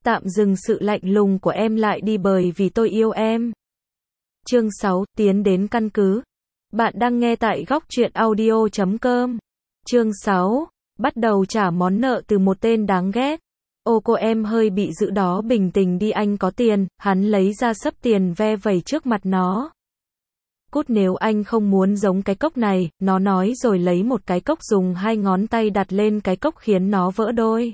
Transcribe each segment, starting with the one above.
Tạm dừng sự lạnh lùng của em lại đi bởi vì tôi yêu em. Chương 6, tiến đến căn cứ. Bạn đang nghe tại góc truyện audio.com. Chương 6, bắt đầu trả món nợ từ một tên đáng ghét. Ô cô em hơi bị dữ đó, bình tĩnh đi, anh có tiền. Hắn lấy ra xấp tiền ve vẩy trước mặt nó. Cút, nếu anh không muốn giống cái cốc này, nó nói rồi lấy một cái cốc, dùng hai ngón tay đặt lên cái cốc khiến nó vỡ đôi.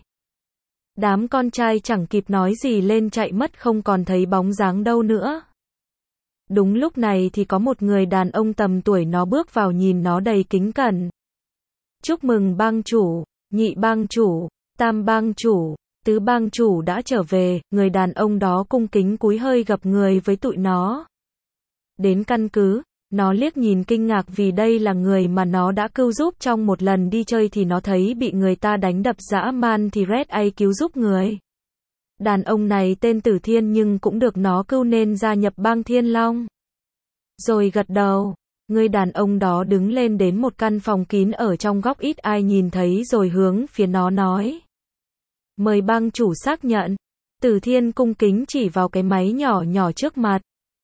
Đám con trai chẳng kịp nói gì lên chạy mất, không còn thấy bóng dáng đâu nữa. Đúng lúc này thì có một người đàn ông tầm tuổi nó bước vào, nhìn nó đầy kính cẩn. Chúc mừng bang chủ, nhị bang chủ, tam bang chủ, tứ bang chủ đã trở về. Người đàn ông đó cung kính cúi hơi gập người với tụi nó. Đến căn cứ, nó liếc nhìn kinh ngạc vì đây là người mà nó đã cứu giúp trong một lần đi chơi thì nó thấy bị người ta đánh đập dã man thì Red A cứu giúp người. Đàn ông này tên Tử Thiên nhưng cũng được nó cứu nên gia nhập bang Thiên Long. Rồi gật đầu, người đàn ông đó đứng lên đến một căn phòng kín ở trong góc ít ai nhìn thấy rồi hướng phía nó nói. Mời bang chủ xác nhận. Tử Thiên cung kính chỉ vào cái máy nhỏ nhỏ trước mặt.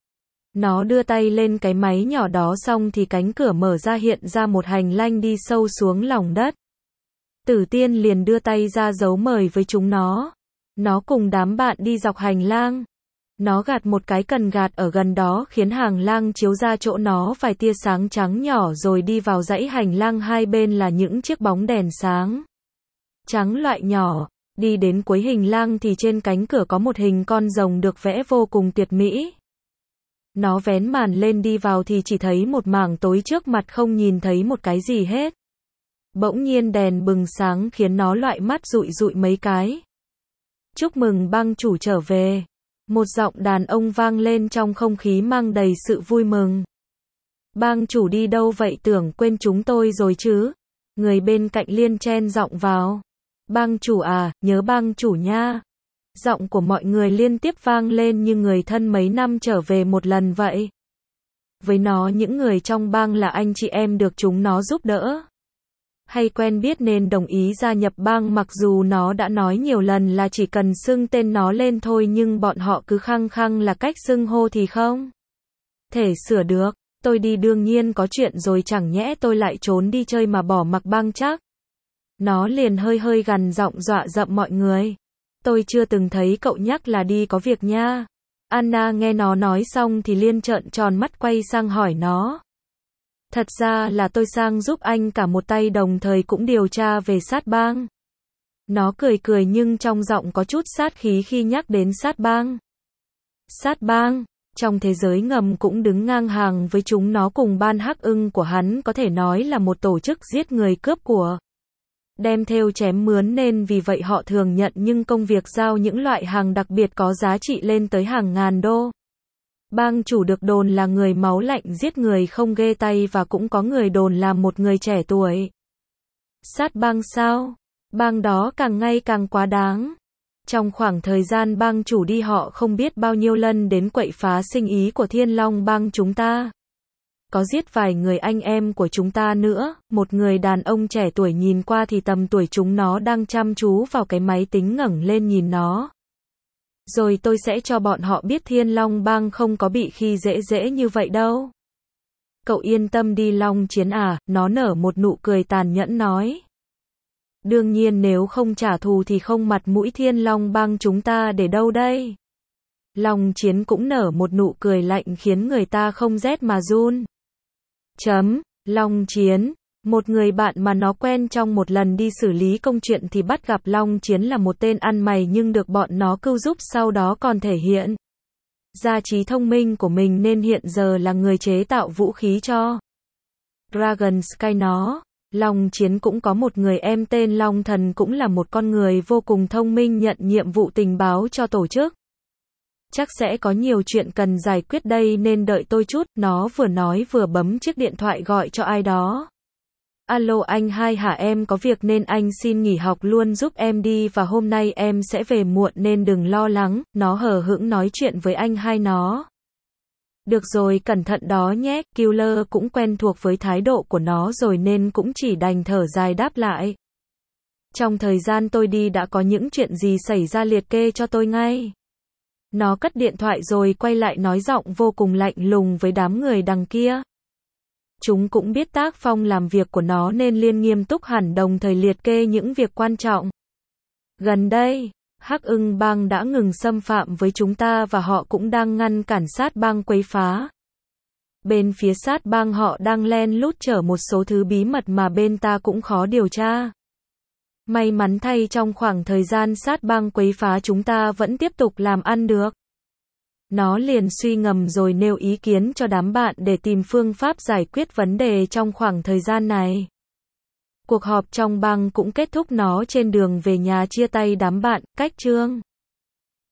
Nó đưa tay lên cái máy nhỏ đó xong thì cánh cửa mở ra, hiện ra một hành lang đi sâu xuống lòng đất. Tử Thiên liền đưa tay ra dấu mời với chúng nó. Nó cùng đám bạn đi dọc hành lang. Nó gạt một cái cần gạt ở gần đó khiến hành lang chiếu ra chỗ nó vài tia sáng trắng nhỏ rồi đi vào dãy hành lang, hai bên là những chiếc bóng đèn sáng trắng loại nhỏ. Đi đến cuối hành lang thì trên cánh cửa có một hình con rồng được vẽ vô cùng tuyệt mỹ. Nó vén màn lên đi vào thì chỉ thấy một mảng tối trước mặt, không nhìn thấy một cái gì hết. Bỗng nhiên đèn bừng sáng khiến nó loại mắt dụi dụi mấy cái. Chúc mừng bang chủ trở về. Một giọng đàn ông vang lên trong không khí mang đầy sự vui mừng. Bang chủ đi đâu vậy, tưởng quên chúng tôi rồi chứ? Người bên cạnh liên chen giọng vào. Bang chủ à, nhớ bang chủ nha. Giọng của mọi người liên tiếp vang lên như người thân mấy năm trở về một lần vậy. Với nó, những người trong bang là anh chị em được chúng nó giúp đỡ hay quen biết nên đồng ý gia nhập bang, mặc dù nó đã nói nhiều lần là chỉ cần xưng tên nó lên thôi nhưng bọn họ cứ khăng khăng là cách xưng hô thì không thể sửa được. Tôi đi đương nhiên có chuyện rồi, chẳng nhẽ tôi lại trốn đi chơi mà bỏ mặc bang chắc. Nó liền hơi hơi gằn giọng dọa dẫm mọi người. Tôi chưa từng thấy cậu nhắc là đi có việc nha. Anna nghe nó nói xong thì liên trợn tròn mắt quay sang hỏi nó. Thật ra là tôi sang giúp anh cả một tay, đồng thời cũng điều tra về sát bang. Nó cười cười nhưng trong giọng có chút sát khí khi nhắc đến sát bang. Sát bang, trong thế giới ngầm cũng đứng ngang hàng với chúng nó, cùng ban Hắc Ưng của hắn có thể nói là một tổ chức giết người cướp của. Đem theo chém mướn nên vì vậy họ thường nhận nhưng công việc giao những loại hàng đặc biệt có giá trị lên tới hàng ngàn đô. Bang chủ được đồn là người máu lạnh, giết người không ghê tay, và cũng có người đồn là một người trẻ tuổi. Sát bang sao? Bang đó càng ngày càng quá đáng. Trong khoảng thời gian bang chủ đi, họ không biết bao nhiêu lần đến quậy phá sinh ý của Thiên Long bang chúng ta. Có giết vài người anh em của chúng ta nữa. Một người đàn ông trẻ tuổi nhìn qua thì tầm tuổi chúng nó đang chăm chú vào cái máy tính ngẩng lên nhìn nó. Rồi tôi sẽ cho bọn họ biết Thiên Long bang không có bị khi dễ dễ như vậy đâu. Cậu yên tâm đi Long Chiến à, nó nở một nụ cười tàn nhẫn nói. Đương nhiên nếu không trả thù thì không mặt mũi Thiên Long bang chúng ta để đâu đây. Long Chiến cũng nở một nụ cười lạnh khiến người ta không rét mà run. Long Chiến, một người bạn mà nó quen trong một lần đi xử lý công chuyện thì bắt gặp Long Chiến là một tên ăn mày nhưng được bọn nó cứu giúp, sau đó còn thể hiện ra trí thông minh của mình nên hiện giờ là người chế tạo vũ khí cho Dragon Sky nó. Long Chiến cũng có một người em tên Long Thần, cũng là một con người vô cùng thông minh, nhận nhiệm vụ tình báo cho tổ chức. Chắc sẽ có nhiều chuyện cần giải quyết đây nên đợi tôi chút, nó vừa nói vừa bấm chiếc điện thoại gọi cho ai đó. Alo anh Hai hả, em có việc nên anh xin nghỉ học luôn giúp em đi, và hôm nay em sẽ về muộn nên đừng lo lắng. Nó hờ hững nói chuyện với anh Hai nó. Được rồi, cẩn thận đó nhé. Killer cũng quen thuộc với thái độ của nó rồi nên cũng chỉ đành thở dài đáp lại. Trong thời gian tôi đi đã có những chuyện gì xảy ra liệt kê cho tôi ngay. Nó cất điện thoại rồi quay lại nói giọng vô cùng lạnh lùng với đám người đằng kia. Chúng cũng biết tác phong làm việc của nó nên liền nghiêm túc hẳn, đồng thời liệt kê những việc quan trọng. Gần đây, Hắc Ưng bang đã ngừng xâm phạm với chúng ta và họ cũng đang ngăn cản sát bang quấy phá. Bên phía sát bang họ đang len lút chở một số thứ bí mật mà bên ta cũng khó điều tra. May mắn thay trong khoảng thời gian sát bang quấy phá chúng ta vẫn tiếp tục làm ăn được. Nó liền suy ngẫm rồi nêu ý kiến cho đám bạn để tìm phương pháp giải quyết vấn đề trong khoảng thời gian này. Cuộc họp trong bang cũng kết thúc, nó trên đường về nhà chia tay đám bạn, cách Trương.